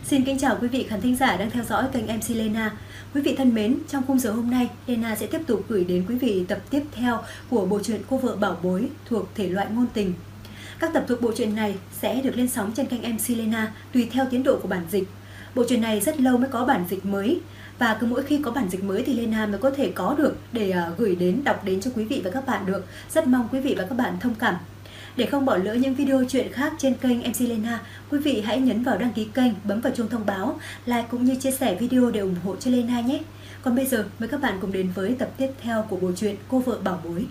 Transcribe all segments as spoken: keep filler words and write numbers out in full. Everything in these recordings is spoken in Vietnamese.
Xin kính chào quý vị khán thính giả đang theo dõi kênh em xê Lena. Quý vị thân mến, trong khung giờ hôm nay, Lena sẽ tiếp tục gửi đến quý vị tập tiếp theo của bộ truyện Cô vợ bảo bối thuộc thể loại ngôn tình. Các tập thuộc bộ truyện này sẽ được lên sóng trên kênh em xê Lena tùy theo tiến độ của bản dịch. Bộ truyện này rất lâu mới có bản dịch mới, và cứ mỗi khi có bản dịch mới thì Lena mới có thể có được để uh, gửi đến, đọc đến cho quý vị và các bạn được. Rất mong quý vị và các bạn thông cảm. Để không bỏ lỡ những video chuyện khác trên kênh em xê Lena, quý vị hãy nhấn vào đăng ký kênh, bấm vào chuông thông báo, like cũng như chia sẻ video để ủng hộ cho Lena nhé. Còn bây giờ, mời các bạn cùng đến với tập tiếp theo của bộ truyện Cô vợ bảo bối.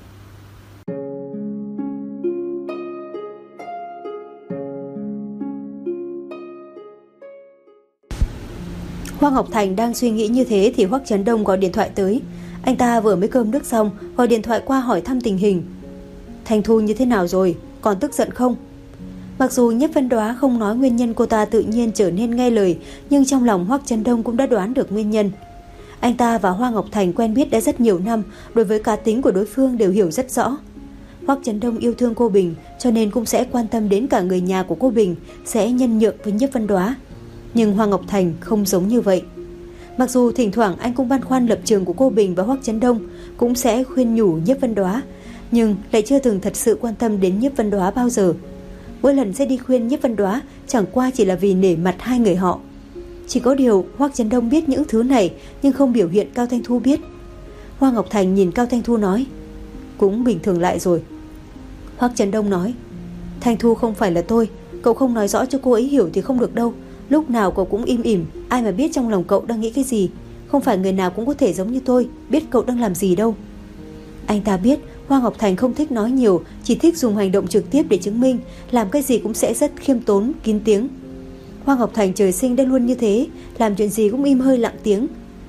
Hoắc Ngọc Thành đang suy nghĩ như thế thì Hoắc Chấn Đông gọi điện thoại tới. Anh ta vừa mới cơm nước xong, gọi điện thoại qua hỏi thăm tình hình. Thanh Thu như thế nào rồi? Còn tức giận không? Mặc dù Nhiếp Vân Đoá không nói nguyên nhân cô ta tự nhiên trở nên nghe lời, nhưng trong lòng Hoắc Chấn Đông cũng đã đoán được nguyên nhân. Anh ta và Hoa Ngọc Thành quen biết đã rất nhiều năm, đối với cá tính của đối phương đều hiểu rất rõ. Hoắc Chấn Đông yêu thương cô Bình, cho nên cũng sẽ quan tâm đến cả người nhà của cô Bình, sẽ nhân nhượng với Nhiếp Vân Đoá. Nhưng Hoa Ngọc Thành không giống như vậy. Mặc dù thỉnh thoảng anh cũng băn khoăn lập trường của cô Bình và Hoắc Chấn Đông, cũng sẽ khuyên nhủ Nhiếp Vân Đoá, nhưng lại chưa từng thật sự quan tâm đến Nhiếp Vân Đoá bao giờ. Mỗi lần sẽ đi khuyên Nhiếp Vân Đoá chẳng qua chỉ là vì nể mặt hai người họ. Chỉ có điều Hoắc Chấn Đông biết những thứ này, nhưng không biểu hiện Cao Thanh Thu biết. Hoa Ngọc Thành nhìn Cao Thanh Thu nói, cũng bình thường lại rồi. Hoắc Chấn Đông nói, Thanh Thu không phải là tôi, cậu không nói rõ cho cô ấy hiểu thì không được đâu. Lúc nào cậu cũng im ỉm, ai mà biết trong lòng cậu đang nghĩ cái gì. Không phải người nào cũng có thể giống như tôi, biết cậu đang làm gì đâu. Anh ta biết Hoa Ngọc Thành không thích nói nhiều, chỉ thích dùng hành động trực tiếp để chứng minh, làm cái gì cũng sẽ rất khiêm tốn, kín tiếng. Hoa Ngọc Thành trời sinh đã luôn như thế, làm chuyện gì cũng im hơi lặng tiếng.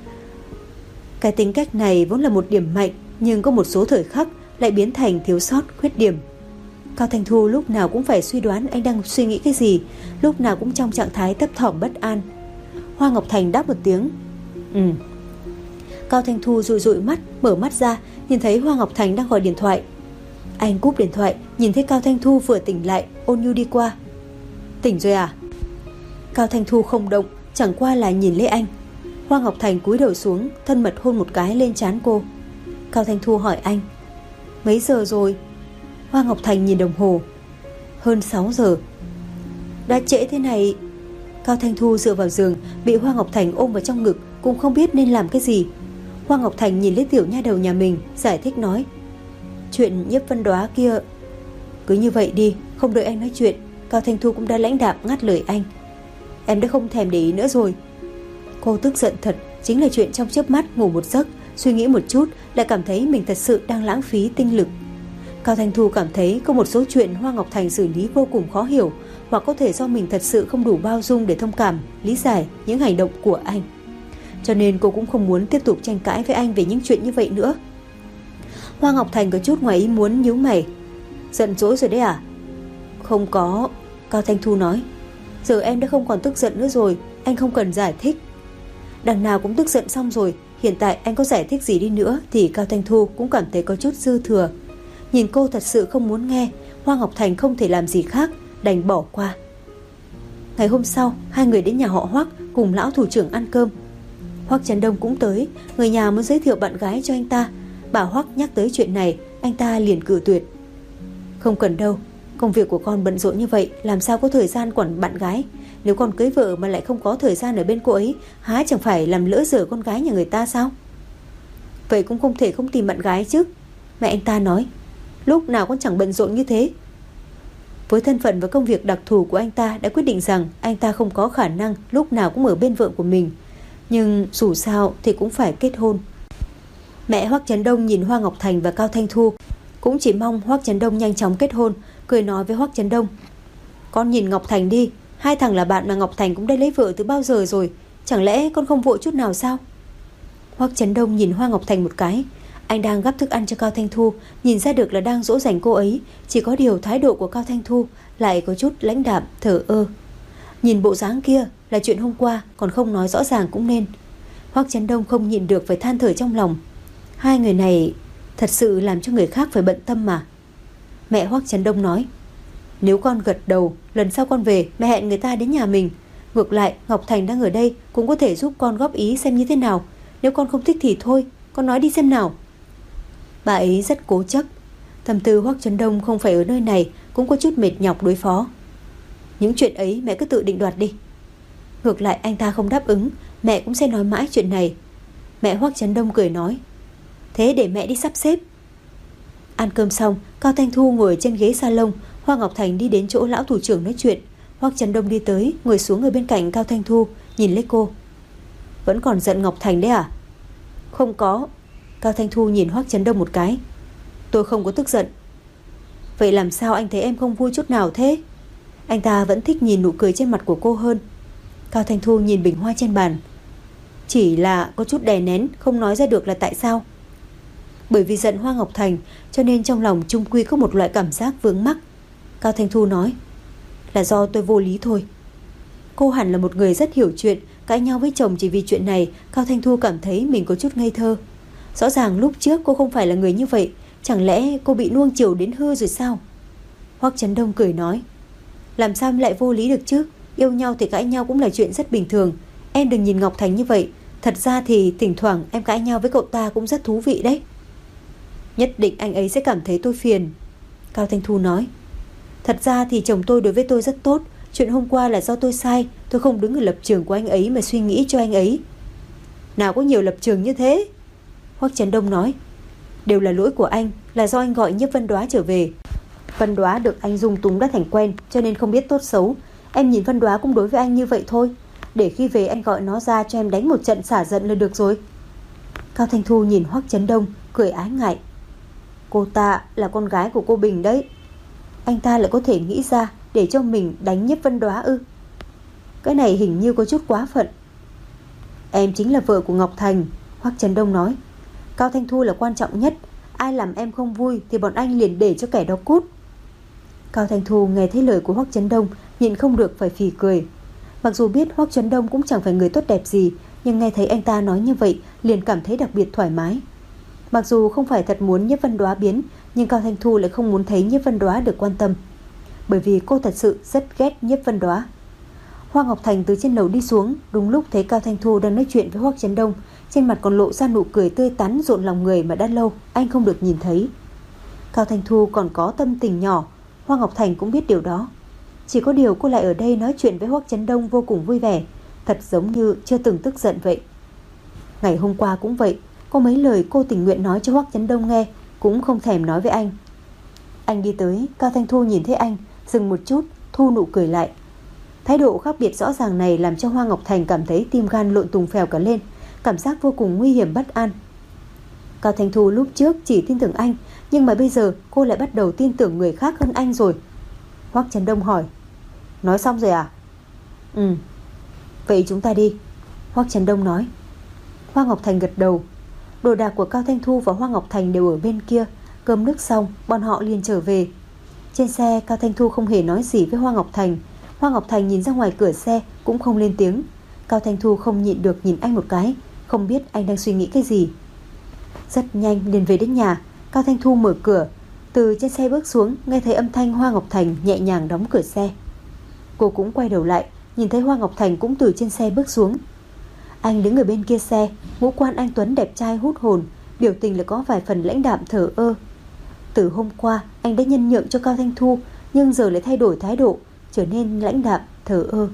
Cái tính cách này vốn là một điểm mạnh, nhưng có một số thời khắc lại biến thành thiếu sót, khuyết điểm. Cao Thanh Thu lúc nào cũng phải suy đoán anh đang suy nghĩ cái gì, lúc nào cũng trong trạng thái thấp thỏm bất an. Hoa Ngọc Thành đáp một tiếng, Ừ. Cao Thanh Thu dụi dụi mắt, mở mắt ra, nhìn thấy Hoa Ngọc Thành đang gọi điện thoại. Anh cúp điện thoại, nhìn thấy Cao Thanh Thu vừa tỉnh lại, ôn nhu đi qua. Tỉnh rồi à? Cao Thanh Thu không động, chẳng qua là nhìn lấy anh. Hoa Ngọc Thành cúi đầu xuống, thân mật hôn một cái lên trán cô. Cao Thanh Thu hỏi anh, mấy giờ rồi? Hoa Ngọc Thành nhìn đồng hồ, hơn sáu giờ. Đã trễ thế này. Cao Thanh Thu dựa vào giường, bị Hoa Ngọc Thành ôm vào trong ngực, cũng không biết nên làm cái gì. Hoa Ngọc Thành nhìn lấy tiểu nha đầu nhà mình, giải thích nói, chuyện Nhiếp Vân Đoá kia. Cứ như vậy đi, không đợi anh nói chuyện. Cao Thanh Thu cũng đã lãnh đạm ngắt lời anh, em đã không thèm để ý nữa rồi. Cô tức giận thật, chính là chuyện trong chớp mắt ngủ một giấc, suy nghĩ một chút lại cảm thấy mình thật sự đang lãng phí tinh lực. Cao Thanh Thu cảm thấy có một số chuyện Hoa Ngọc Thành xử lý vô cùng khó hiểu, hoặc có thể do mình thật sự không đủ bao dung để thông cảm, lý giải những hành động của anh. Cho nên cô cũng không muốn tiếp tục tranh cãi với anh về những chuyện như vậy nữa. Hoa Ngọc Thành có chút ngoài ý muốn, nhíu mày. Giận dỗi rồi đấy à? Không có, Cao Thanh Thu nói. Giờ em đã không còn tức giận nữa rồi, anh không cần giải thích. Đằng nào cũng tức giận xong rồi, hiện tại anh có giải thích gì đi nữa thì Cao Thanh Thu cũng cảm thấy có chút dư thừa. Nhìn cô thật sự không muốn nghe, Hoa Ngọc Thành không thể làm gì khác, đành bỏ qua. Ngày hôm sau, hai người đến nhà họ Hoắc cùng lão thủ trưởng ăn cơm. Hoắc Chấn Đông cũng tới, người nhà muốn giới thiệu bạn gái cho anh ta. Bà Hoắc nhắc tới chuyện này, anh ta liền cự tuyệt. Không cần đâu, công việc của con bận rộn như vậy, làm sao có thời gian quản bạn gái. Nếu con cưới vợ mà lại không có thời gian ở bên cô ấy, há chẳng phải làm lỡ dở con gái nhà người ta sao? Vậy cũng không thể không tìm bạn gái chứ, mẹ anh ta nói. Lúc nào con chẳng bận rộn như thế. Với thân phận và công việc đặc thù của anh ta đã quyết định rằng anh ta không có khả năng lúc nào cũng ở bên vợ của mình. Nhưng dù sao thì cũng phải kết hôn. Mẹ Hoắc Chấn Đông nhìn Hoa Ngọc Thành và Cao Thanh Thu, cũng chỉ mong Hoắc Chấn Đông nhanh chóng kết hôn, cười nói với Hoắc Chấn Đông, con nhìn Ngọc Thành đi, hai thằng là bạn mà Ngọc Thành cũng đã lấy vợ từ bao giờ rồi, chẳng lẽ con không vội chút nào sao? Hoắc Chấn Đông nhìn Hoa Ngọc Thành một cái. Anh đang gắp thức ăn cho Cao Thanh Thu, nhìn ra được là đang dỗ dành cô ấy. Chỉ có điều thái độ của Cao Thanh Thu lại có chút lãnh đạm, thờ ơ. Nhìn bộ dáng kia là chuyện hôm qua, còn không nói rõ ràng cũng nên. Hoắc Chấn Đông không nhịn được phải than thở trong lòng. Hai người này thật sự làm cho người khác phải bận tâm mà. Mẹ Hoắc Chấn Đông nói, nếu con gật đầu, lần sau con về mẹ hẹn người ta đến nhà mình. Ngược lại Ngọc Thành đang ở đây cũng có thể giúp con góp ý xem như thế nào. Nếu con không thích thì thôi, con nói đi xem nào. Bà ấy rất cố chấp. Tâm tư Hoắc Chấn Đông không phải ở nơi này cũng có chút mệt nhọc đối phó. Những chuyện ấy mẹ cứ tự định đoạt đi. Ngược lại anh ta không đáp ứng, mẹ cũng sẽ nói mãi chuyện này. Mẹ Hoắc Chấn Đông cười nói, thế để mẹ đi sắp xếp. Ăn cơm xong, Cao Thanh Thu ngồi trên ghế salon, Hoa Ngọc Thành đi đến chỗ lão thủ trưởng nói chuyện. Hoắc Chấn Đông đi tới, ngồi xuống ở bên cạnh Cao Thanh Thu, nhìn lấy cô. Vẫn còn giận Ngọc Thành đấy à? Không có. Cao Thanh Thu nhìn Hoắc Chấn Đông một cái. Tôi không có tức giận. Vậy làm sao anh thấy em không vui chút nào thế? Anh ta vẫn thích nhìn nụ cười trên mặt của cô hơn. Cao Thanh Thu nhìn bình hoa trên bàn. Chỉ là có chút đè nén, không nói ra được là tại sao. Bởi vì giận Hoa Ngọc Thành, cho nên trong lòng chung quy có một loại cảm giác vướng mắc. Cao Thanh Thu nói, là do tôi vô lý thôi. Cô hẳn là một người rất hiểu chuyện. Cãi nhau với chồng chỉ vì chuyện này, Cao Thanh Thu cảm thấy mình có chút ngây thơ. Rõ ràng lúc trước cô không phải là người như vậy. Chẳng lẽ cô bị nuông chiều đến hư rồi sao? Hoắc Chấn Đông cười nói, làm sao em lại vô lý được chứ? Yêu nhau thì cãi nhau cũng là chuyện rất bình thường. Em đừng nhìn Ngọc Thành như vậy. Thật ra thì thỉnh thoảng em cãi nhau với cậu ta cũng rất thú vị đấy. Nhất định anh ấy sẽ cảm thấy tôi phiền. Cao Thanh Thu nói, thật ra thì chồng tôi đối với tôi rất tốt. Chuyện hôm qua là do tôi sai. Tôi không đứng ở lập trường của anh ấy mà suy nghĩ cho anh ấy. Nào có nhiều lập trường như thế. Hoắc Chấn Đông nói, đều là lỗi của anh. Là do anh gọi Nhiếp Vân Đoá trở về. Vân Đoá được anh dung túng đã thành quen, cho nên không biết tốt xấu. Em nhìn Vân Đoá cũng đối với anh như vậy thôi. Để khi về anh gọi nó ra cho em đánh một trận xả giận là được rồi. Cao Thanh Thu nhìn Hoắc Chấn Đông, cười ái ngại. Cô ta là con gái của cô Bình đấy. Anh ta lại có thể nghĩ ra để cho mình đánh Nhiếp Vân Đoá ư? Cái này hình như có chút quá phận. Em chính là vợ của Ngọc Thành, Hoắc Chấn Đông nói. Cao Thanh Thu là quan trọng nhất. Ai làm em không vui thì bọn anh liền để cho kẻ đó cút. Cao Thanh Thu nghe thấy lời của Hoắc Chấn Đông, nhịn không được phải phì cười. Mặc dù biết Hoắc Chấn Đông cũng chẳng phải người tốt đẹp gì, nhưng nghe thấy anh ta nói như vậy liền cảm thấy đặc biệt thoải mái. Mặc dù không phải thật muốn Nhiếp Vân Đoá biến, nhưng Cao Thanh Thu lại không muốn thấy Nhiếp Vân Đoá được quan tâm, bởi vì cô thật sự rất ghét Nhiếp Vân Đoá. Hoa Ngọc Thành từ trên lầu đi xuống, đúng lúc thấy Cao Thanh Thu đang nói chuyện với Hoắc Chấn Đông, trên mặt còn lộ ra nụ cười tươi tắn rộn lòng người mà đã lâu anh không được nhìn thấy. Cao Thanh Thu còn có tâm tình nhỏ, Hoa Ngọc Thành cũng biết điều đó. Chỉ có điều cô lại ở đây nói chuyện với Hoắc Chấn Đông vô cùng vui vẻ, thật giống như chưa từng tức giận vậy. Ngày hôm qua cũng vậy, có mấy lời cô tình nguyện nói cho Hoắc Chấn Đông nghe, cũng không thèm nói với anh. Anh đi tới, Cao Thanh Thu nhìn thấy anh, dừng một chút, thu nụ cười lại. Thái độ khác biệt rõ ràng này làm cho Hoa Ngọc Thành cảm thấy tim gan lộn tùng phèo cả lên, cảm giác vô cùng nguy hiểm bất an. Cao Thanh Thu lúc trước chỉ tin tưởng anh, nhưng mà bây giờ cô lại bắt đầu tin tưởng người khác hơn anh rồi. Hoắc Chấn Đông hỏi, nói xong rồi à? Ừ. Vậy chúng ta đi, Hoắc Chấn Đông nói. Hoa Ngọc Thành gật đầu. Đồ đạc của Cao Thanh Thu và Hoa Ngọc Thành đều ở bên kia. Cơm nước xong, bọn họ liền trở về. Trên xe, Cao Thanh Thu không hề nói gì với Hoa Ngọc Thành. Hoa Ngọc Thành nhìn ra ngoài cửa xe cũng không lên tiếng. Cao Thanh Thu không nhịn được nhìn anh một cái, không biết anh đang suy nghĩ cái gì. Rất nhanh liền về đến nhà. Cao Thanh Thu mở cửa, từ trên xe bước xuống, nghe thấy âm thanh Hoa Ngọc Thành nhẹ nhàng đóng cửa xe. Cô cũng quay đầu lại, nhìn thấy Hoa Ngọc Thành cũng từ trên xe bước xuống. Anh đứng ở bên kia xe, ngũ quan anh tuấn đẹp trai hút hồn, biểu tình là có vài phần lãnh đạm thờ ơ. Từ hôm qua anh đã nhân nhượng cho Cao Thanh Thu, nhưng giờ lại thay đổi thái độ, trở nên lãnh đạm thờ ơ.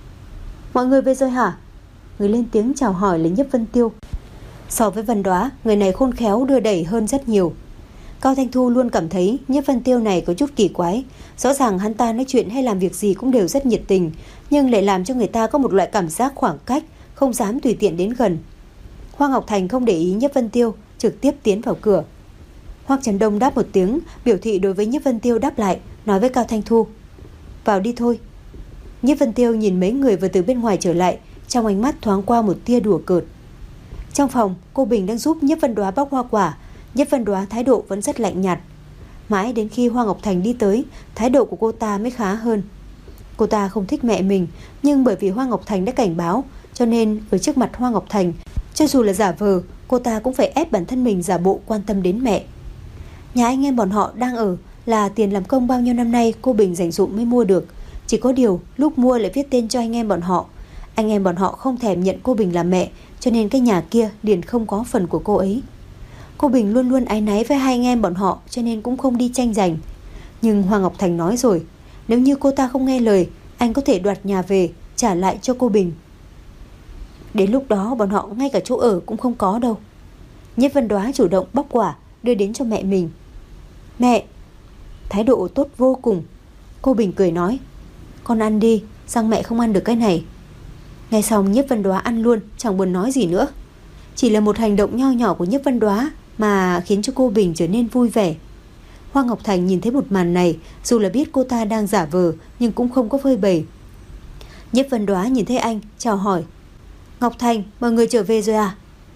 Mọi người về rồi hả? Người lên tiếng chào hỏi là Nhiếp Vân Tiêu. So với Vân Đoá, người này khôn khéo đưa đẩy hơn rất nhiều. Cao Thanh Thu luôn cảm thấy Nhiếp Vân Tiêu này có chút kỳ quái. Rõ ràng hắn ta nói chuyện hay làm việc gì cũng đều rất nhiệt tình, nhưng lại làm cho người ta có một loại cảm giác khoảng cách, không dám tùy tiện đến gần. Hoa Ngọc Thành không để ý Nhiếp Vân Tiêu, trực tiếp tiến vào cửa. Hoắc Chấn Đông đáp một tiếng, biểu thị đối với Nhiếp Vân Tiêu đáp lại, nói với Cao Thanh Thu, vào đi thôi. Nhiếp Vân Tiêu nhìn mấy người vừa từ bên ngoài trở lại, trong ánh mắt thoáng qua một tia đùa cợt. Trong phòng, cô Bình đang giúp Nhiếp Vân Đoá bóc hoa quả. Nhiếp Vân Đoá thái độ vẫn rất lạnh nhạt. Mãi đến khi Hoa Ngọc Thành đi tới, thái độ của cô ta mới khá hơn. Cô ta không thích mẹ mình, nhưng bởi vì Hoa Ngọc Thành đã cảnh báo, cho nên ở trước mặt Hoa Ngọc Thành, cho dù là giả vờ, cô ta cũng phải ép bản thân mình giả bộ quan tâm đến mẹ. Nhà anh em bọn họ đang ở là tiền làm công bao nhiêu năm nay cô Bình dành dụm mới mua được, Chỉ có điều lúc mua lại viết tên cho anh em bọn họ. Anh em bọn họ không thèm nhận cô Bình làm mẹ, cho nên cái nhà kia liền không có phần của cô ấy. Cô Bình luôn luôn áy náy với hai anh em bọn họ, cho nên cũng không đi tranh giành. Nhưng Hoa Ngọc Thành nói rồi, nếu như cô ta không nghe lời, anh có thể đoạt nhà về trả lại cho cô Bình. Đến lúc đó bọn họ ngay cả chỗ ở cũng không có đâu. Nhiếp Vân Đoá chủ động bóc quả đưa đến cho mẹ mình. Mẹ! Thái độ tốt vô cùng. Cô Bình cười nói, con ăn đi, rằng mẹ không ăn được cái này. Nghe xong Nhiếp Vân Đoá ăn luôn, chẳng buồn nói gì nữa. Chỉ là một hành động nho nhỏ của Nhiếp Vân Đoá mà khiến cho cô Bình trở nên vui vẻ. Hoa Ngọc Thành nhìn thấy một màn này, dù là biết cô ta đang giả vờ nhưng cũng không có phơi bày. Nhiếp Vân Đoá nhìn thấy anh, chào hỏi. Ngọc Thành, mọi người trở về rồi à?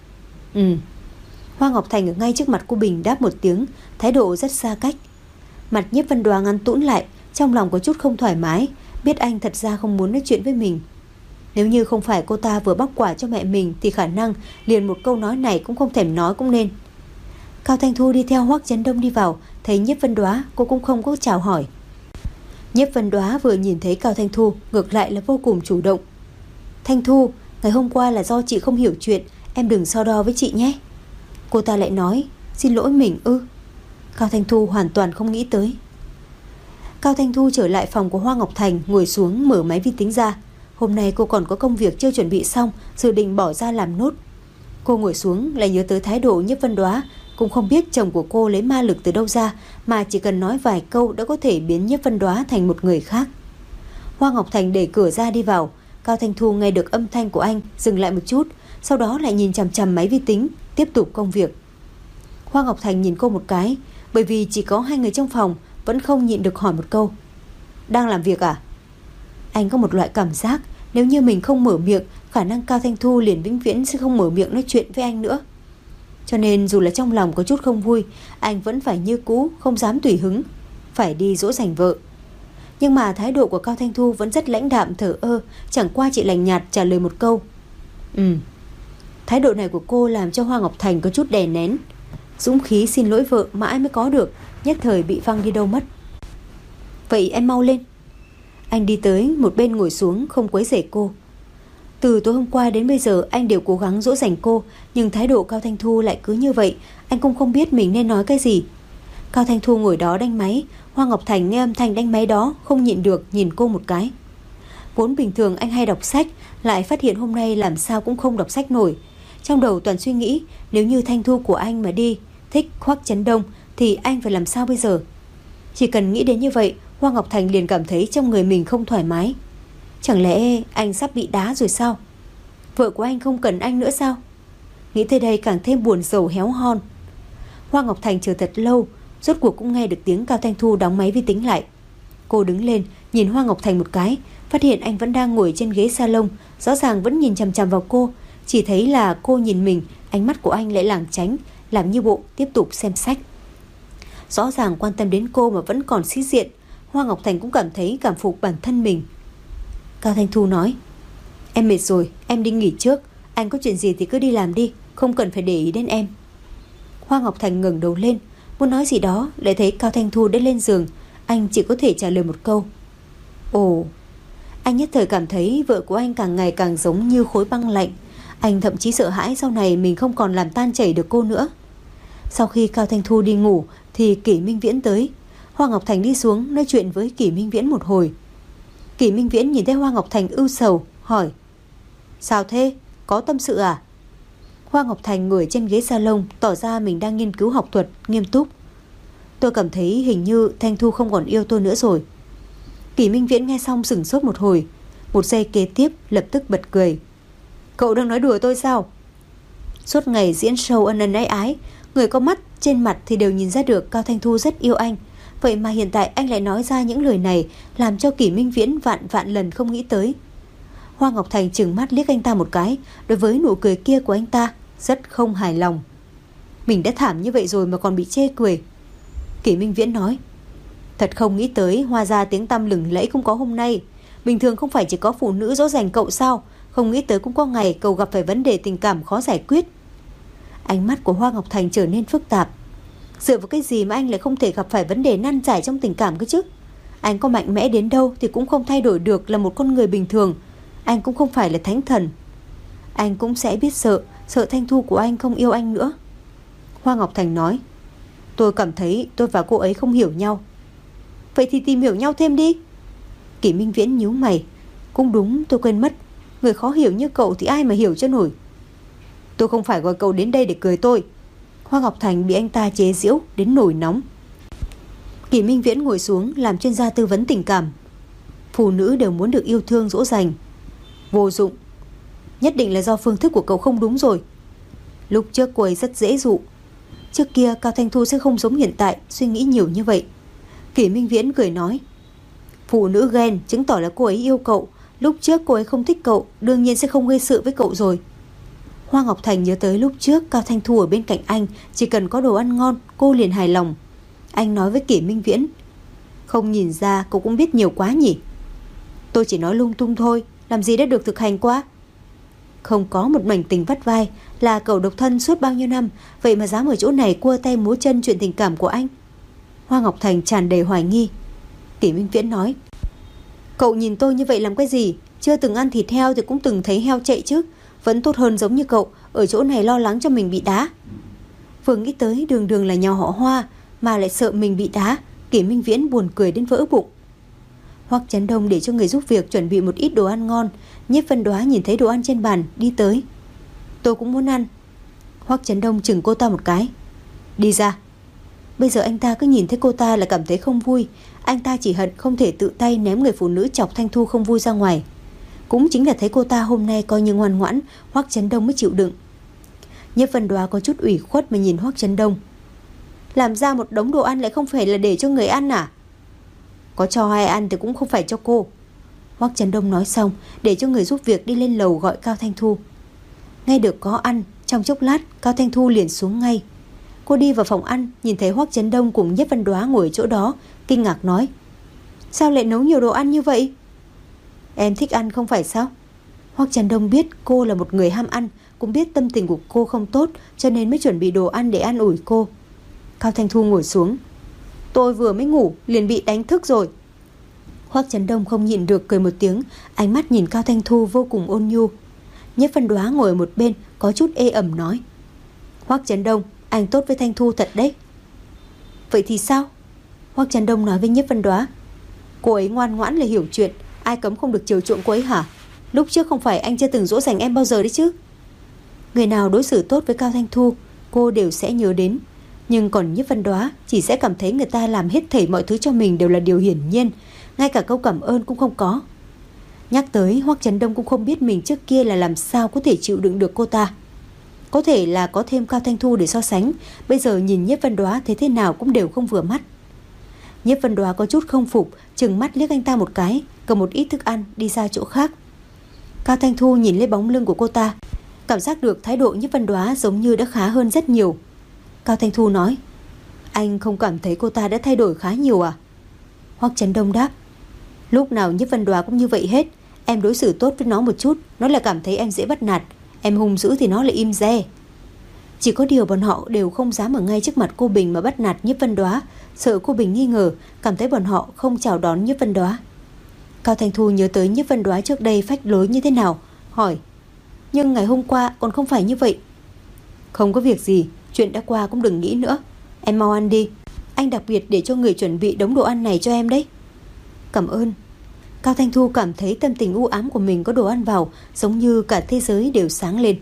Ừ. Hoa Ngọc Thành ở ngay trước mặt cô Bình đáp một tiếng, thái độ rất xa cách. Mặt Nhiếp Vân Đoá ngắn tũn lại, trong lòng có chút không thoải mái, biết anh thật ra không muốn nói chuyện với mình. Nếu như không phải cô ta vừa bóc quả cho mẹ mình thì khả năng liền một câu nói này cũng không thèm nói cũng nên. Cao Thanh Thu đi theo Hoắc Chấn Đông đi vào, thấy Nhiếp Vân Đoá, cô cũng không có chào hỏi. Nhiếp Vân Đoá vừa nhìn thấy Cao Thanh Thu, ngược lại là vô cùng chủ động. Thanh Thu, ngày hôm qua là do chị không hiểu chuyện, em đừng so đo với chị nhé. Cô ta lại nói, xin lỗi mình ư? Cao Thanh Thu hoàn toàn không nghĩ tới. Cao Thanh Thu trở lại phòng của Hoa Ngọc Thành, ngồi xuống mở máy vi tính ra. Hôm nay cô còn có công việc chưa chuẩn bị xong, dự định bỏ ra làm nốt. Cô ngồi xuống lại nhớ tới thái độ Nhiếp Vân Đoá, cũng không biết chồng của cô lấy ma lực từ đâu ra, mà chỉ cần nói vài câu đã có thể biến Nhiếp Vân Đoá thành một người khác. Hoa Ngọc Thành đẩy cửa ra đi vào. Cao Thanh Thu nghe được âm thanh của anh, dừng lại một chút, sau đó lại nhìn chằm chằm máy vi tính, tiếp tục công việc. Hoa Ngọc Thành nhìn cô một cái, bởi vì chỉ có hai người trong phòng, vẫn không nhịn được hỏi một câu. Đang làm việc à? Anh có một loại cảm giác, nếu như mình không mở miệng, khả năng Cao Thanh Thu liền vĩnh viễn sẽ không mở miệng nói chuyện với anh nữa. Cho nên dù là trong lòng có chút không vui, anh vẫn phải như cũ, không dám tùy hứng, phải đi dỗ dành vợ. Nhưng mà thái độ của Cao Thanh Thu vẫn rất lãnh đạm thờ ơ, chẳng qua chỉ lạnh nhạt trả lời một câu. Ừ. Thái độ này của cô làm cho Hoa Ngọc Thành có chút đè nén. Dũng khí xin lỗi vợ mãi mới có được, nhất thời bị văng đi đâu mất. Vậy em mau lên. Anh đi tới một bên ngồi xuống, không quấy rầy cô. Từ tối hôm qua đến bây giờ anh đều cố gắng dỗ dành cô, nhưng thái độ Cao Thanh Thu lại cứ như vậy, anh cũng không biết mình nên nói cái gì. Cao Thanh Thu ngồi đó đánh máy, Hoa Ngọc Thành nghe âm thanh đánh máy đó, không nhịn được nhìn cô một cái. Vốn bình thường anh hay đọc sách, lại phát hiện hôm nay làm sao cũng không đọc sách nổi. Trong đầu toàn suy nghĩ, nếu như Thanh Thu của anh mà đi thích Hoắc Chấn Đông thì anh phải làm sao bây giờ? Chỉ cần nghĩ đến như vậy, Hoa Ngọc Thành liền cảm thấy trong người mình không thoải mái. Chẳng lẽ anh sắp bị đá rồi sao? Vợ của anh không cần anh nữa sao? Nghĩ tới đây càng thêm buồn rầu héo hon. Hoa Ngọc Thành chờ thật lâu, rốt cuộc cũng nghe được tiếng Cao Thanh Thu đóng máy vi tính lại. Cô đứng lên, nhìn Hoa Ngọc Thành một cái, phát hiện anh vẫn đang ngồi trên ghế salon, rõ ràng vẫn nhìn chằm chằm vào cô. Chỉ thấy là cô nhìn mình, ánh mắt của anh lại lảng tránh, làm như bộ tiếp tục xem sách. Rõ ràng quan tâm đến cô mà vẫn còn sĩ diện. Hoa Ngọc Thành cũng cảm thấy cảm phục bản thân mình. Cao Thanh Thu nói, em mệt rồi, em đi nghỉ trước. Anh có chuyện gì thì cứ đi làm đi, không cần phải để ý đến em. Hoa Ngọc Thành ngẩng đầu lên, muốn nói gì đó, lại thấy Cao Thanh Thu đã lên giường. Anh chỉ có thể trả lời một câu. Ồ. Anh nhất thời cảm thấy vợ của anh càng ngày càng giống như khối băng lạnh. Anh thậm chí sợ hãi sau này mình không còn làm tan chảy được cô nữa. Sau khi Cao Thanh Thu đi ngủ thì Kỷ Minh Viễn tới. Hoa Ngọc Thành đi xuống nói chuyện với Kỷ Minh Viễn một hồi. Kỷ Minh Viễn nhìn thấy Hoa Ngọc Thành ưu sầu, hỏi, sao thế? Có tâm sự à? Hoa Ngọc Thành ngồi trên ghế salon, tỏ ra mình đang nghiên cứu học thuật, nghiêm túc. Tôi cảm thấy hình như Thanh Thu không còn yêu tôi nữa rồi. Kỷ Minh Viễn nghe xong sửng sốt một hồi, một giây kế tiếp lập tức bật cười. Cậu đang nói đùa tôi sao? Suốt ngày diễn show ân ân ái ái, người có mắt trên mặt thì đều nhìn ra được Cao Thanh Thu rất yêu anh. Vậy mà hiện tại anh lại nói ra những lời này, làm cho Kỷ Minh Viễn vạn vạn lần không nghĩ tới. Hoa Ngọc Thành trừng mắt liếc anh ta một cái, đối với nụ cười kia của anh ta rất không hài lòng. Mình đã thảm như vậy rồi mà còn bị chê cười. Kỷ Minh Viễn nói, thật không nghĩ tới Hoa gia tiếng tăm lừng lẫy cũng có hôm nay. Bình thường không phải chỉ có phụ nữ dỗ dành cậu sao? Không nghĩ tới cũng có ngày cậu gặp phải vấn đề tình cảm khó giải quyết. Ánh mắt của Hoa Ngọc Thành trở nên phức tạp. Dựa vào cái gì mà anh lại không thể gặp phải vấn đề nan giải trong tình cảm cơ chứ? Anh có mạnh mẽ đến đâu thì cũng không thay đổi được là một con người bình thường. Anh cũng không phải là thánh thần. Anh cũng sẽ biết sợ, sợ Thanh Thu của anh không yêu anh nữa. Hoa Ngọc Thành nói. Tôi cảm thấy tôi và cô ấy không hiểu nhau. Vậy thì tìm hiểu nhau thêm đi. Kỷ Minh Viễn nhíu mày. Cũng đúng, tôi quên mất, người khó hiểu như cậu thì ai mà hiểu cho nổi. Tôi không phải gọi cậu đến đây để cười tôi. Hoa Ngọc Thành bị anh ta chế giễu đến nổi nóng. Kỷ Minh Viễn ngồi xuống làm chuyên gia tư vấn tình cảm. Phụ nữ đều muốn được yêu thương dỗ dành. Vô dụng. Nhất định là do phương thức của cậu không đúng rồi. Lúc trước cô ấy rất dễ dụ. Trước kia Cao Thanh Thu sẽ không giống hiện tại suy nghĩ nhiều như vậy. Kỷ Minh Viễn cười nói. Phụ nữ ghen chứng tỏ là cô ấy yêu cậu. Lúc trước cô ấy không thích cậu, đương nhiên sẽ không gây sự với cậu rồi. Hoa Ngọc Thành nhớ tới lúc trước Cao Thanh Thu ở bên cạnh anh, chỉ cần có đồ ăn ngon cô liền hài lòng. Anh nói với Kỷ Minh Viễn. Không nhìn ra cậu cũng biết nhiều quá nhỉ. Tôi chỉ nói lung tung thôi, làm gì đã được thực hành quá. Không có một mảnh tình vắt vai, là cậu độc thân suốt bao nhiêu năm, vậy mà dám ở chỗ này cua tay múa chân chuyện tình cảm của anh. Hoa Ngọc Thành tràn đầy hoài nghi. Kỷ Minh Viễn nói. Cậu nhìn tôi như vậy làm cái gì? Chưa từng ăn thịt heo thì cũng từng thấy heo chạy chứ. Vẫn tốt hơn giống như cậu ở chỗ này lo lắng cho mình bị đá. Vừa nghĩ tới đường đường là nhà họ Hoa mà lại sợ mình bị đá, Kỷ Minh Viễn buồn cười đến vỡ bụng. Hoắc Chấn Đông để cho người giúp việc chuẩn bị một ít đồ ăn ngon. Nhiếp Vân Đoá nhìn thấy đồ ăn trên bàn đi tới. Tôi cũng muốn ăn. Hoắc Chấn Đông chừng cô ta một cái. Đi ra. Bây giờ anh ta cứ nhìn thấy cô ta là cảm thấy không vui. Anh ta chỉ hận không thể tự tay ném người phụ nữ chọc Thanh Thu không vui ra ngoài. Cũng chính là thấy cô ta hôm nay coi như ngoan ngoãn, Hoắc Chấn Đông mới chịu đựng. Nhiếp Vân Đoá có chút ủy khuất mà nhìn Hoắc Chấn Đông. Làm ra một đống đồ ăn lại không phải là để cho người ăn à? Có cho ai ăn thì cũng không phải cho cô. Hoắc Chấn Đông nói xong để cho người giúp việc đi lên lầu gọi Cao Thanh Thu. Nghe được có ăn, trong chốc lát Cao Thanh Thu liền xuống ngay. Cô đi vào phòng ăn, nhìn thấy Hoắc Chấn Đông cùng Nhiếp Vân Đoá ngồi ở chỗ đó, kinh ngạc nói. Sao lại nấu nhiều đồ ăn như vậy? Em thích ăn không phải sao? Hoắc Chấn Đông biết cô là một người ham ăn, cũng biết tâm tình của cô không tốt, cho nên mới chuẩn bị đồ ăn để an ủi cô. Cao Thanh Thu ngồi xuống. Tôi vừa mới ngủ liền bị đánh thức rồi. Hoắc Chấn Đông không nhịn được cười một tiếng, ánh mắt nhìn Cao Thanh Thu vô cùng ôn nhu. Nhiếp Vân Đoá ngồi ở một bên có chút ê ẩm nói. Hoắc Chấn Đông, anh tốt với Thanh Thu thật đấy. Vậy thì sao? Hoắc Chấn Đông nói với Nhiếp Vân Đoá. Cô ấy ngoan ngoãn là hiểu chuyện, ai cấm không được chiều chuộng cô ấy hả? Lúc trước không phải anh chưa từng dỗ dành em bao giờ đấy chứ? Người nào đối xử tốt với Cao Thanh Thu, cô đều sẽ nhớ đến. Nhưng còn Nhiếp Vân Đoá chỉ sẽ cảm thấy người ta làm hết thảy mọi thứ cho mình đều là điều hiển nhiên, ngay cả câu cảm ơn cũng không có. Nhắc tới, Hoắc Chấn Đông cũng không biết mình trước kia là làm sao có thể chịu đựng được cô ta. Có thể là có thêm Cao Thanh Thu để so sánh, bây giờ nhìn Nhiếp Vân Đoá thấy thế nào cũng đều không vừa mắt. Nhiếp Vân Đoá có chút không phục, trừng mắt liếc anh ta một cái, cầm một ít thức ăn đi ra chỗ khác. Cao Thanh Thu nhìn lên bóng lưng của cô ta, cảm giác được thái độ Nhiếp Vân Đoá giống như đã khá hơn rất nhiều. Cao Thanh Thu nói. Anh không cảm thấy cô ta đã thay đổi khá nhiều à? Hoắc Chấn Đông đáp. Lúc nào Nhiếp Vân Đoá cũng như vậy hết. Em đối xử tốt với nó một chút, nó là cảm thấy em dễ bắt nạt. Em hung dữ thì nó lại im re. Chỉ có điều bọn họ đều không dám ở ngay trước mặt cô Bình mà bắt nạt Nhiếp Vân Đoá, sợ cô Bình nghi ngờ, cảm thấy bọn họ không chào đón Nhiếp Vân Đoá. Cao Thanh Thu nhớ tới Nhiếp Vân Đoá trước đây phách lối như thế nào, hỏi. Nhưng ngày hôm qua còn không phải như vậy. Không có việc gì, chuyện đã qua cũng đừng nghĩ nữa. Em mau ăn đi, anh đặc biệt để cho người chuẩn bị đống đồ ăn này cho em đấy. Cảm ơn. Cao Thanh Thu cảm thấy tâm tình u ám của mình có đồ ăn vào, giống như cả thế giới đều sáng lên.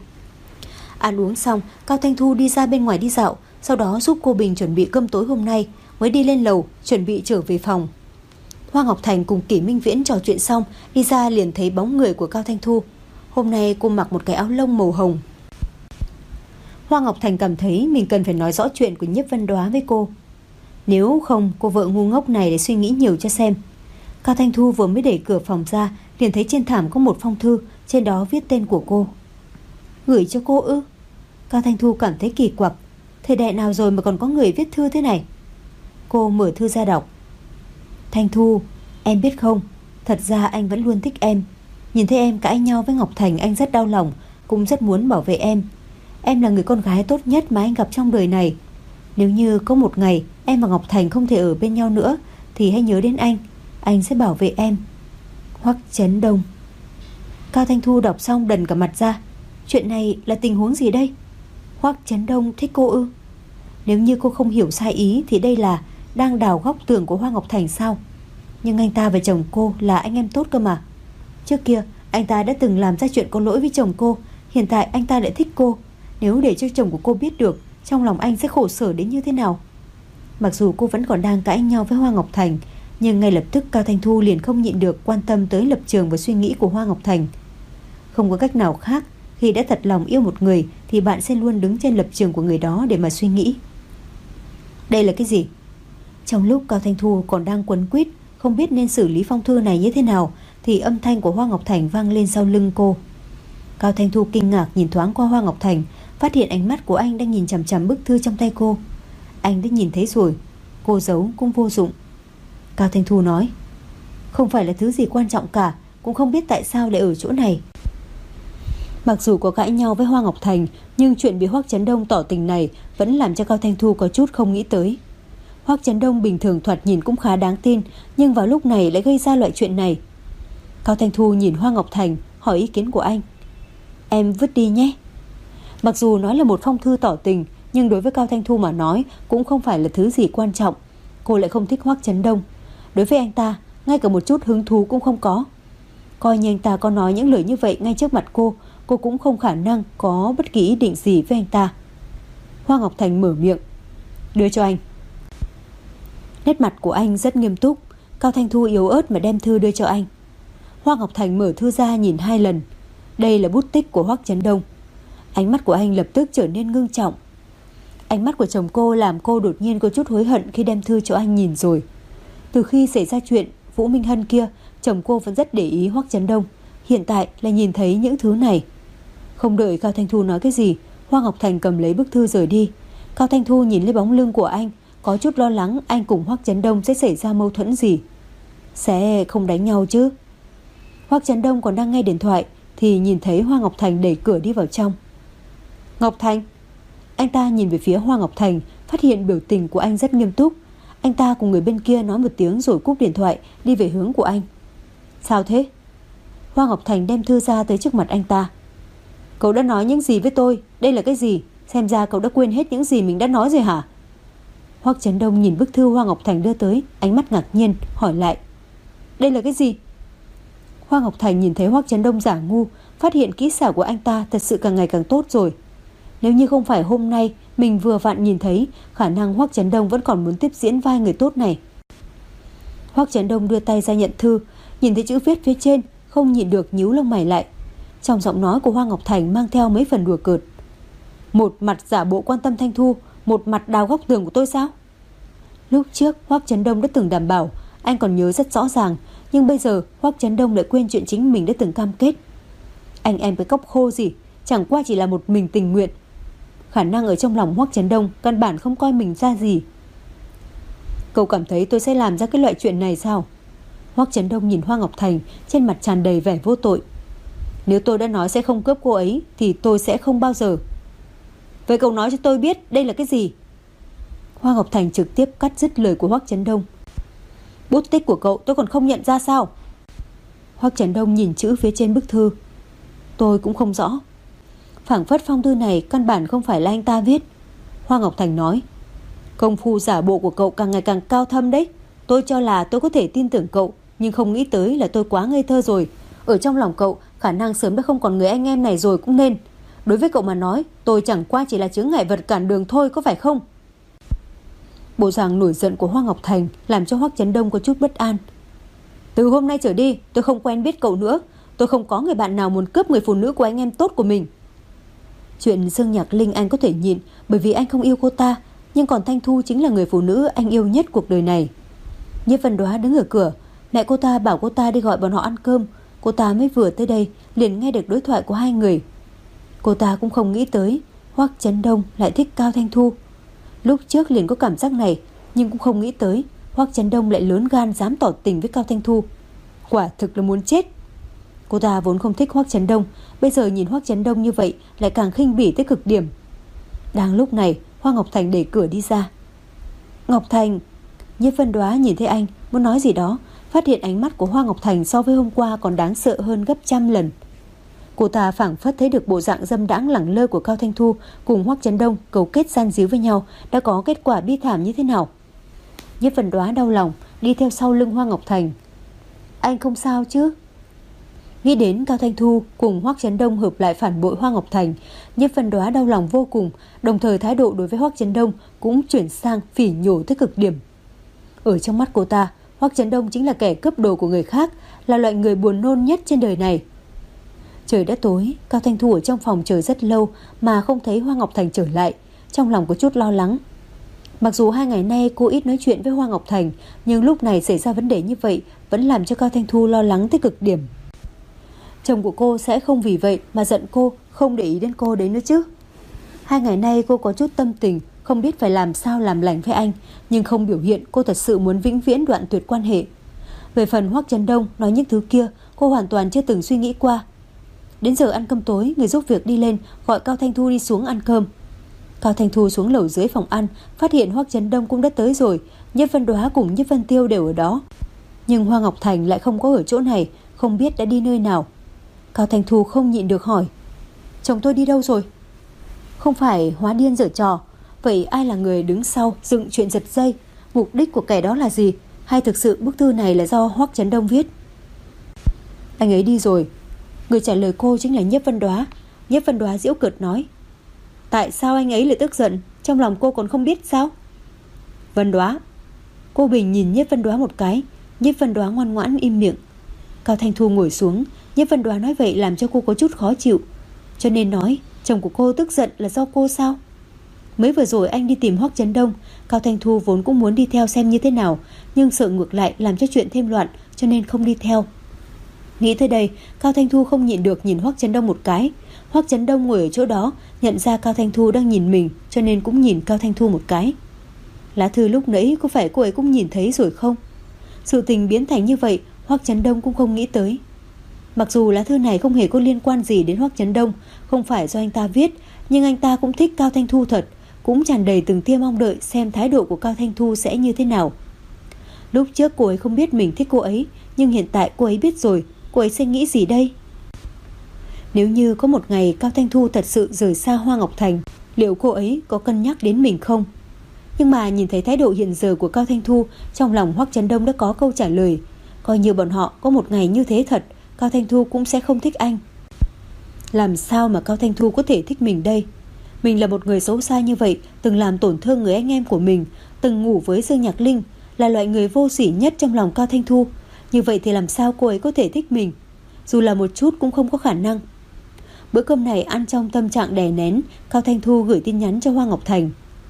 Ăn uống xong, Cao Thanh Thu đi ra bên ngoài đi dạo, sau đó giúp cô Bình chuẩn bị cơm tối hôm nay, mới đi lên lầu chuẩn bị trở về phòng. Hoa Ngọc Thành cùng Kỷ Minh Viễn trò chuyện xong, đi ra liền thấy bóng người của Cao Thanh Thu. Hôm nay cô mặc một cái áo lông màu hồng. Hoa Ngọc Thành cảm thấy mình cần phải nói rõ chuyện của Nhiếp Vân Đoá với cô. Nếu không, cô vợ ngu ngốc này để suy nghĩ nhiều cho xem. Cao Thanh Thu vừa mới đẩy cửa phòng ra, liền thấy trên thảm có một phong thư, trên đó viết tên của cô. Gửi cho cô ư? Cao Thanh Thu cảm thấy kỳ quặc. Thời đại nào rồi mà còn có người viết thư thế này? Cô mở thư ra đọc. Thanh Thu, em biết không, thật ra anh vẫn luôn thích em. Nhìn thấy em cãi nhau với Ngọc Thành anh rất đau lòng, cũng rất muốn bảo vệ em. Em là người con gái tốt nhất mà anh gặp trong đời này. Nếu như có một ngày em và Ngọc Thành không thể ở bên nhau nữa thì hãy nhớ đến anh. Anh sẽ bảo vệ em. Hoắc Chấn Đông. Cao Thanh Thu đọc xong đần cả mặt ra. Chuyện này là tình huống gì đây? Hoắc Chấn Đông thích cô ư? Nếu như cô không hiểu sai ý thì đây là đang đào góc tường của Hoa Ngọc Thành sao? Nhưng anh ta và chồng cô là anh em tốt cơ mà. Trước kia anh ta đã từng làm ra chuyện có lỗi với chồng cô. Hiện tại anh ta lại thích cô. Nếu để cho chồng của cô biết được, trong lòng anh sẽ khổ sở đến như thế nào? Mặc dù cô vẫn còn đang cãi nhau với Hoa Ngọc Thành, nhưng ngay lập tức Cao Thanh Thu liền không nhịn được quan tâm tới lập trường và suy nghĩ của Hoa Ngọc Thành. Không có cách nào khác, khi đã thật lòng yêu một người thì bạn sẽ luôn đứng trên lập trường của người đó để mà suy nghĩ. Đây là cái gì? Trong lúc Cao Thanh Thu còn đang quấn quýt không biết nên xử lý phong thư này như thế nào thì âm thanh của Hoa Ngọc Thành vang lên sau lưng cô. Cao Thanh Thu kinh ngạc nhìn thoáng qua Hoa Ngọc Thành, phát hiện ánh mắt của anh đang nhìn chằm chằm bức thư trong tay cô. Anh đã nhìn thấy rồi, cô giấu cũng vô dụng. Cao Thanh Thu nói, không phải là thứ gì quan trọng cả, cũng không biết tại sao lại ở chỗ này. Mặc dù có cãi nhau với Hoa Ngọc Thành, nhưng chuyện bị Hoắc Chấn Đông tỏ tình này vẫn làm cho Cao Thanh Thu có chút không nghĩ tới. Hoắc Chấn Đông bình thường thoạt nhìn cũng khá đáng tin, nhưng vào lúc này lại gây ra loại chuyện này. Cao Thanh Thu nhìn Hoa Ngọc Thành, hỏi ý kiến của anh. Em vứt đi nhé. Mặc dù nói là một phong thư tỏ tình, nhưng đối với Cao Thanh Thu mà nói cũng không phải là thứ gì quan trọng. Cô lại không thích Hoắc Chấn Đông. Đối với anh ta, ngay cả một chút hứng thú cũng không có. Coi như anh ta có nói những lời như vậy ngay trước mặt cô, cô cũng không khả năng có bất kỳ ý định gì với anh ta. Hoa Ngọc Thành mở miệng, đưa cho anh. Nét mặt của anh rất nghiêm túc. Cao Thanh Thu yếu ớt mà đem thư đưa cho anh. Hoa Ngọc Thành mở thư ra nhìn hai lần. Đây là bút tích của Hoắc Chấn Đông. Ánh mắt của anh lập tức trở nên ngưng trọng. Ánh mắt của chồng cô làm cô đột nhiên có chút hối hận khi đem thư cho anh nhìn rồi. Từ khi xảy ra chuyện Vũ Minh Hân kia, chồng cô vẫn rất để ý Hoắc Chấn Đông. Hiện tại là nhìn thấy những thứ này. Không đợi Cao Thanh Thu nói cái gì, Hoa Ngọc Thành cầm lấy bức thư rời đi. Cao Thanh Thu nhìn lên bóng lưng của anh, có chút lo lắng anh cùng Hoắc Chấn Đông sẽ xảy ra mâu thuẫn gì. Sẽ không đánh nhau chứ? Hoắc Chấn Đông còn đang nghe điện thoại thì nhìn thấy Hoa Ngọc Thành đẩy cửa đi vào trong. Ngọc Thành. Anh ta nhìn về phía Hoa Ngọc Thành, phát hiện biểu tình của anh rất nghiêm túc. Anh ta cùng người bên kia nói một tiếng rồi cúp điện thoại, đi về hướng của anh. Sao thế? Hoa Ngọc Thành đem thư ra tới trước mặt anh ta. Cậu đã nói những gì với tôi? Đây là cái gì? Xem ra cậu đã quên hết những gì mình đã nói rồi hả? Hoắc Chấn Đông nhìn bức thư Hoa Ngọc Thành đưa tới, ánh mắt ngạc nhiên, hỏi lại. Đây là cái gì? Hoa Ngọc Thành nhìn thấy Hoắc Chấn Đông giả ngu, phát hiện kỹ xảo của anh ta thật sự càng ngày càng tốt rồi. Nếu như không phải hôm nay mình vừa vặn nhìn thấy, khả năng Hoắc Chấn Đông vẫn còn muốn tiếp diễn vai người tốt này. Hoắc Chấn Đông đưa tay ra nhận thư, nhìn thấy chữ viết phía trên, không nhịn được nhíu lông mày lại. Trong giọng nói của Hoa Ngọc Thành mang theo mấy phần đùa cợt. Một mặt giả bộ quan tâm Thanh Thu, một mặt đào góc tường của tôi sao? Lúc trước Hoắc Chấn Đông đã từng đảm bảo, anh còn nhớ rất rõ ràng, nhưng bây giờ Hoắc Chấn Đông lại quên chuyện chính mình đã từng cam kết. Anh em cái cốc khô gì, chẳng qua chỉ là một mình tình nguyện. Khả năng ở trong lòng Hoắc Chấn Đông căn bản không coi mình ra gì. Cậu cảm thấy tôi sẽ làm ra cái loại chuyện này sao? Hoắc Chấn Đông nhìn Hoa Ngọc Thành, trên mặt tràn đầy vẻ vô tội. Nếu tôi đã nói sẽ không cướp cô ấy thì tôi sẽ không bao giờ. Vậy cậu nói cho tôi biết đây là cái gì? Hoa Ngọc Thành trực tiếp cắt dứt lời của Hoắc Chấn Đông. Bút tích của cậu tôi còn không nhận ra sao? Hoắc Chấn Đông nhìn chữ phía trên bức thư. Tôi cũng không rõ. Phảng phất phong thư này căn bản không phải là anh ta viết. Hoa Ngọc Thành nói. Công phu giả bộ của cậu càng ngày càng cao thâm đấy. Tôi cho là tôi có thể tin tưởng cậu, nhưng không nghĩ tới là tôi quá ngây thơ rồi. Ở trong lòng cậu khả năng sớm đã không còn người anh em này rồi cũng nên. Đối với cậu mà nói, tôi chẳng qua chỉ là chướng ngại vật cản đường thôi, có phải không? Bộ dạng nổi giận của Hoa Ngọc Thành làm cho Hoắc Chấn Đông có chút bất an. Từ hôm nay trở đi tôi không quen biết cậu nữa. Tôi không có người bạn nào muốn cướp người phụ nữ của anh em tốt của mình. Chuyện Dương Nhạc Linh anh có thể nhịn, bởi vì anh không yêu cô ta. Nhưng còn Thanh Thu chính là người phụ nữ anh yêu nhất cuộc đời này. Nhiếp Vân Đoá đứng ở cửa. Mẹ cô ta bảo cô ta đi gọi bọn họ ăn cơm. Cô ta mới vừa tới đây liền nghe được đối thoại của hai người. Cô ta cũng không nghĩ tới Hoắc Chấn Đông lại thích Cao Thanh Thu. Lúc trước liền có cảm giác này, nhưng cũng không nghĩ tới Hoắc Chấn Đông lại lớn gan dám tỏ tình với Cao Thanh Thu. Quả thực là muốn chết. Cô ta vốn không thích Hoắc Chấn Đông, bây giờ nhìn Hoắc Chấn Đông như vậy lại càng khinh bỉ tới cực điểm. Đang lúc này Hoa Ngọc Thành đẩy cửa đi ra. Ngọc Thành. Nhiếp Vân Đoá nhìn thấy anh muốn nói gì đó, phát hiện ánh mắt của Hoa Ngọc Thành so với hôm qua còn đáng sợ hơn gấp trăm lần. Cô ta phảng phất thấy được bộ dạng dâm đãng lẳng lơ của Cao Thanh Thu cùng Hoắc Chấn Đông cấu kết gian díu với nhau đã có kết quả bi thảm như thế nào. Nhiếp Vân Đoá đau lòng đi theo sau lưng Hoa Ngọc Thành. Anh không sao chứ? Nghĩ đến Cao Thanh Thu cùng Hoắc Chấn Đông hợp lại phản bội Hoa Ngọc Thành, Nhiếp Vân Đoá đau lòng vô cùng, đồng thời thái độ đối với Hoắc Chấn Đông cũng chuyển sang phỉ nhổ tới cực điểm. Ở trong mắt cô ta, Hoắc Chấn Đông chính là kẻ cướp đồ của người khác, là loại người buồn nôn nhất trên đời này. Trời đã tối, Cao Thanh Thu ở trong phòng chờ rất lâu mà không thấy Hoa Ngọc Thành trở lại, trong lòng có chút lo lắng. Mặc dù hai ngày nay cô ít nói chuyện với Hoa Ngọc Thành, nhưng lúc này xảy ra vấn đề như vậy vẫn làm cho Cao Thanh Thu lo lắng tới cực điểm. Chồng của cô sẽ không vì vậy mà giận cô, không để ý đến cô đấy nữa chứ. Hai ngày nay cô có chút tâm tình, không biết phải làm sao làm lành với anh, nhưng không biểu hiện cô thật sự muốn vĩnh viễn đoạn tuyệt quan hệ. Về phần Hoắc Chấn Đông nói những thứ kia, cô hoàn toàn chưa từng suy nghĩ qua. Đến giờ ăn cơm tối, người giúp việc đi lên gọi Cao Thanh Thu đi xuống ăn cơm. Cao Thanh Thu xuống lầu dưới phòng ăn, phát hiện Hoắc Chấn Đông cũng đã tới rồi, Nhiếp Vân Đoá cùng Nhiếp Vân Tiêu đều ở đó. Nhưng Hoa Ngọc Thành lại không có ở chỗ này, không biết đã đi nơi nào. Cao Thanh Thu không nhịn được hỏi, chồng tôi đi đâu rồi? Không phải hóa điên giở trò, vậy ai là người đứng sau dựng chuyện giật dây? Mục đích của kẻ đó là gì? Hay thực sự bức thư này là do Hoắc Chấn Đông viết? Anh ấy đi rồi. Người trả lời cô chính là Nhiếp Vân Đoá. Nhiếp Vân Đoá giễu cợt nói, tại sao anh ấy lại tức giận? Trong lòng cô còn không biết sao? Vân Đoá. Cô Bình nhìn Nhiếp Vân Đoá một cái. Nhiếp Vân Đoá ngoan ngoãn im miệng. Cao Thanh Thu ngồi xuống. Nhiếp Vân Đoá nói vậy làm cho cô có chút khó chịu, cho nên nói chồng của cô tức giận là do cô sao? Mới vừa rồi anh đi tìm Hoắc Chấn Đông, Cao Thanh Thu vốn cũng muốn đi theo xem như thế nào, nhưng sợ ngược lại làm cho chuyện thêm loạn, cho nên không đi theo. Nghĩ tới đây, Cao Thanh Thu không nhịn được nhìn Hoắc Chấn Đông một cái. Hoắc Chấn Đông ngồi ở chỗ đó, nhận ra Cao Thanh Thu đang nhìn mình, cho nên cũng nhìn Cao Thanh Thu một cái. Lá thư lúc nãy có phải cô ấy cũng nhìn thấy rồi không? Sự tình biến thành như vậy, Hoắc Chấn Đông cũng không nghĩ tới. Mặc dù lá thư này không hề có liên quan gì đến Hoắc Chấn Đông, không phải do anh ta viết, nhưng anh ta cũng thích Cao Thanh Thu thật, cũng tràn đầy từng tia mong đợi xem thái độ của Cao Thanh Thu sẽ như thế nào. Lúc trước cô ấy không biết mình thích cô ấy, nhưng hiện tại cô ấy biết rồi, cô ấy sẽ nghĩ gì đây? Nếu như có một ngày Cao Thanh Thu thật sự rời xa Hoa Ngọc Thành, liệu cô ấy có cân nhắc đến mình không? Nhưng mà nhìn thấy thái độ hiện giờ của Cao Thanh Thu, trong lòng Hoắc Chấn Đông đã có câu trả lời. Coi như bọn họ có một ngày như thế thật, Cao Thanh Thu cũng sẽ không thích anh. Làm sao mà Cao Thanh Thu có thể thích mình đây? Mình là một người xấu xa như vậy, từng làm tổn thương người anh em của mình, từng ngủ với Dương Nhạc Linh, là loại người vô sỉ nhất trong lòng Cao Thanh Thu. Như vậy thì làm sao cô ấy có thể thích mình? Dù là một chút cũng không có khả năng. Bữa cơm này ăn trong tâm trạng đè nén, Cao Thanh Thu gửi tin nhắn cho Hoa Ngọc Thành.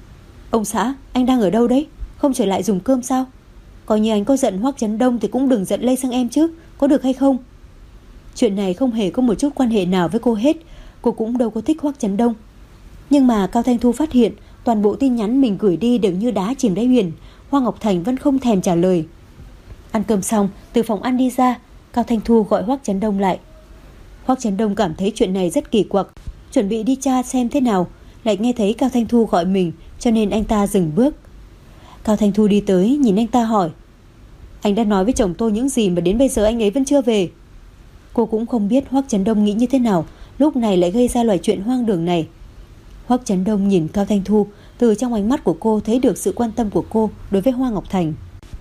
Ông xã, anh đang ở đâu đấy? Không trở lại dùng cơm sao? Coi như anh có giận Hoắc Chấn Đông thì cũng đừng giận lây sang em chứ, có được hay không? Chuyện này không hề có một chút quan hệ nào với cô hết, cô cũng đâu có thích Hoắc Chấn Đông. Nhưng mà Cao Thanh Thu phát hiện toàn bộ tin nhắn mình gửi đi đều như đá chìm đáy biển. Hoa Ngọc Thành vẫn không thèm trả lời. Ăn cơm xong, từ phòng ăn đi ra, Cao Thanh Thu gọi Hoắc Chấn Đông lại. Hoắc Chấn Đông cảm thấy chuyện này rất kỳ quặc, chuẩn bị đi tra xem thế nào, lại nghe thấy Cao Thanh Thu gọi mình, cho nên anh ta dừng bước. Cao Thanh Thu đi tới nhìn anh ta hỏi, anh đã nói với chồng tôi những gì mà đến bây giờ anh ấy vẫn chưa về? Cô cũng không biết Hoắc Chấn Đông nghĩ như thế nào, lúc này lại gây ra loại chuyện hoang đường này. Hoắc Chấn Đông nhìn Cao Thanh Thu, từ trong ánh mắt của cô thấy được sự quan tâm của cô đối với Hoa Ngọc Thành.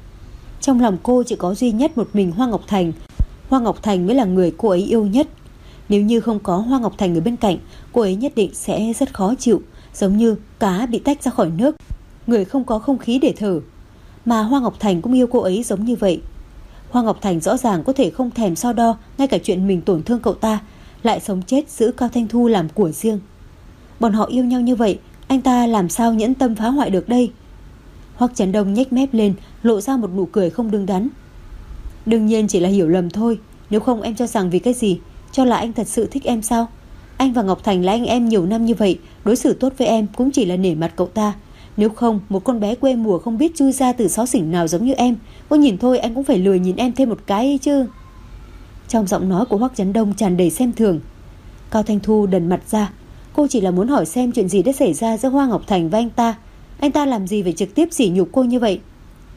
Trong lòng cô chỉ có duy nhất một mình Hoa Ngọc Thành. Hoa Ngọc Thành mới là người cô ấy yêu nhất. Nếu như không có Hoa Ngọc Thành ở bên cạnh, cô ấy nhất định sẽ rất khó chịu, giống như cá bị tách ra khỏi nước, người không có không khí để thở. Mà Hoa Ngọc Thành cũng yêu cô ấy giống như vậy. Hoa Ngọc Thành rõ ràng có thể không thèm so đo ngay cả chuyện mình tổn thương cậu ta, lại sống chết giữ Cao Thanh Thu làm của riêng. Bọn họ yêu nhau như vậy, anh ta làm sao nhẫn tâm phá hoại được đây? Hoắc Chấn Đông nhếch mép lên, lộ ra một nụ cười không đứng đắn. Đương nhiên chỉ là hiểu lầm thôi, nếu không em cho rằng vì cái gì? Cho là anh thật sự thích em sao? Anh và Ngọc Thành là anh em nhiều năm như vậy, đối xử tốt với em cũng chỉ là nể mặt cậu ta. Nếu không, một con bé quê mùa không biết chui ra từ xó xỉnh nào giống như em, có nhìn thôi anh cũng phải lười nhìn em thêm một cái ấy chứ. Trong giọng nói của Hoắc Chấn Đông tràn đầy xem thường. Cao Thanh Thu đần mặt ra, cô chỉ là muốn hỏi xem chuyện gì đã xảy ra giữa Hoa Ngọc Thành và anh ta. Anh ta làm gì phải trực tiếp sỉ nhục cô như vậy?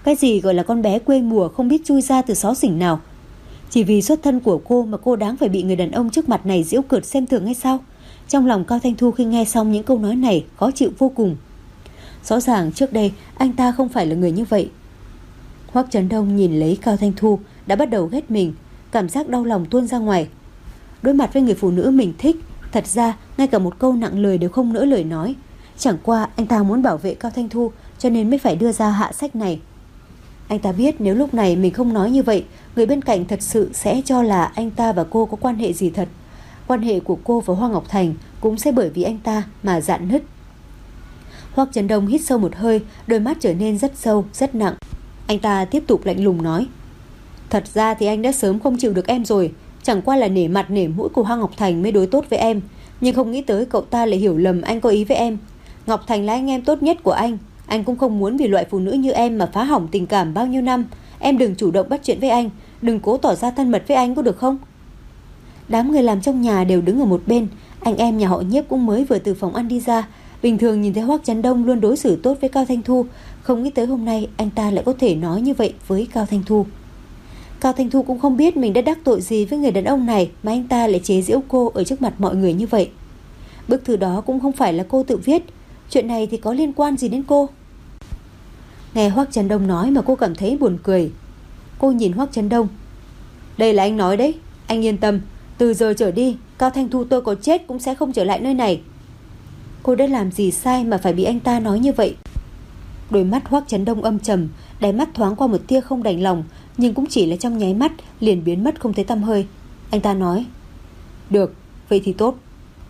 Cái gì gọi là con bé quê mùa không biết chui ra từ xó xỉnh nào? Chỉ vì xuất thân của cô mà cô đáng phải bị người đàn ông trước mặt này giễu cợt xem thường hay sao? Trong lòng Cao Thanh Thu khi nghe xong những câu nói này khó chịu vô cùng. Rõ ràng trước đây anh ta không phải là người như vậy. Hoắc Chấn Đông nhìn lấy Cao Thanh Thu đã bắt đầu ghét mình, cảm giác đau lòng tuôn ra ngoài. Đối mặt với người phụ nữ mình thích, thật ra ngay cả một câu nặng lời đều không nỡ lời nói. Chẳng qua anh ta muốn bảo vệ Cao Thanh Thu cho nên mới phải đưa ra hạ sách này. Anh ta biết nếu lúc này mình không nói như vậy, người bên cạnh thật sự sẽ cho là anh ta và cô có quan hệ gì thật. Quan hệ của cô và Hoa Ngọc Thành cũng sẽ bởi vì anh ta mà rạn nứt. Hoắc Chấn Đông hít sâu một hơi, đôi mắt trở nên rất sâu, rất nặng. Anh ta tiếp tục lạnh lùng nói: Thật ra thì anh đã sớm không chịu được em rồi, chẳng qua là nể mặt nể mũi của Hoa Ngọc Thành mới đối tốt với em, nhưng không nghĩ tới cậu ta lại hiểu lầm anh có ý với em. Ngọc Thành là anh em tốt nhất của anh, anh cũng không muốn vì loại phụ nữ như em mà phá hỏng tình cảm bao nhiêu năm. Em đừng chủ động bắt chuyện với anh, đừng cố tỏ ra thân mật với anh có được không? Đám người làm trong nhà đều đứng ở một bên. Anh em nhà họ Nhiếp cũng mới vừa từ phòng ăn đi ra. Bình thường nhìn thấy Hoắc Chấn Đông luôn đối xử tốt với Cao Thanh Thu, không nghĩ tới hôm nay anh ta lại có thể nói như vậy với Cao Thanh Thu. Cao Thanh Thu cũng không biết mình đã đắc tội gì với người đàn ông này mà anh ta lại chế giễu cô ở trước mặt mọi người như vậy. Bức thư đó cũng không phải là cô tự viết, chuyện này thì có liên quan gì đến cô? Nghe Hoắc Chấn Đông nói mà cô cảm thấy buồn cười. Cô nhìn Hoắc Chấn Đông: Đây là anh nói đấy, anh yên tâm, từ giờ trở đi Cao Thanh Thu tôi có chết cũng sẽ không trở lại nơi này. Cô đã làm gì sai mà phải bị anh ta nói như vậy? Đôi mắt Hoắc Chấn Đông âm trầm, đáy mắt thoáng qua một tia không đành lòng, nhưng cũng chỉ là trong nháy mắt liền biến mất không thấy tăm hơi. Anh ta nói: Được, vậy thì tốt.